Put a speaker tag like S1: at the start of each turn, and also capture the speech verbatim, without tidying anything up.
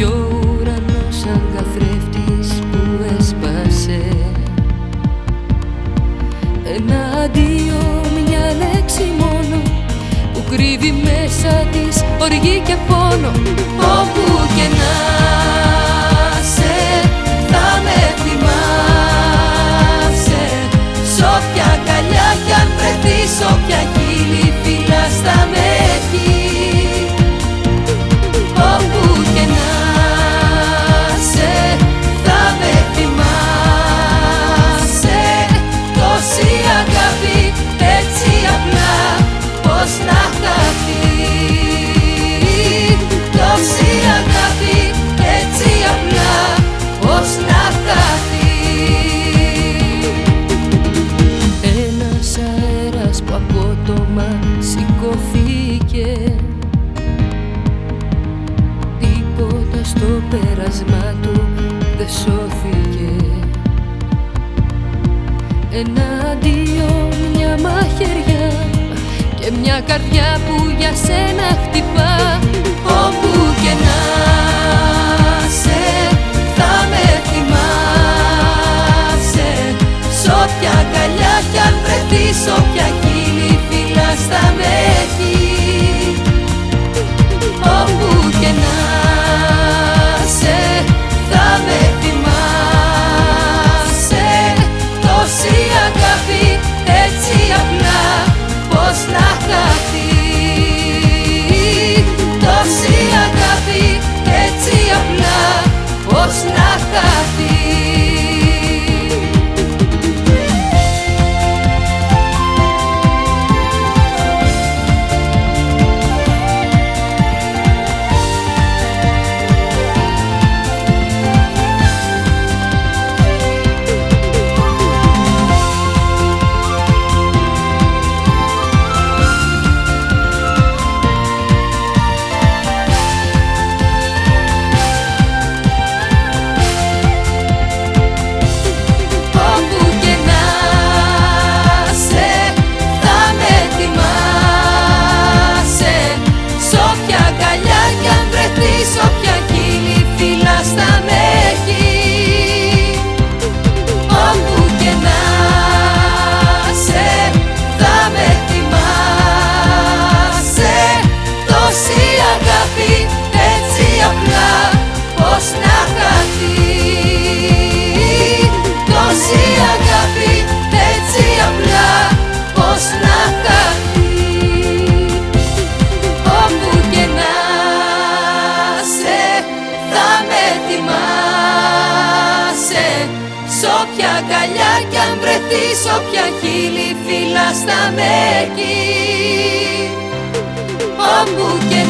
S1: κι ο ουρανός σαν καθρέφτης που έσπασε. Ένα αντίο, μια λέξη μόνο που κρύβει μέσα της οργή και πόνο. Όπου και να σε θα με θυμάσαι, σ' όποια αγκαλιά κι αν βρεθείς, όποια χείλη φυλάς θα με έχει. Όπου και να σε θα με θυμάσαι, τόση αγάπη έτσι απλά πως να χαθεί. Τόση αγάπη έτσι απλά πως να χαθεί. Ένας αέρας που απότομα σηκώθηκε, τίποτα στο πέρασμα του δεν σώθηκε. Ένα αντίο, μια μαχαιριά και μια καρδιά που για σένα χτυπά. Όπου και να σε θα με θυμάσαι, σ' όποια αγκαλιά κι αν βρεθείς, όποια χείλη φυλάς θα με έχει. Όπου και να σε θα με θυμάσαι, τόση αγάπη έτσι απλά πως να χαθεί. Τόση αγάπη έτσι απλά πως να χαθεί. Όποια χείλη φυλάς θα με έχει. Όπου και να σε θα με θυμάσαι, τόση αγάπη έτσι απλά πως να χαθεί. Τόση αγάπη έτσι απλά πως να χαθεί. Όπου και να θα με θυμάσαι, σ' όποια αγκαλιά κι αν βρεθείς, όποια χείλη φυλάς θα με εκεί. Όπου και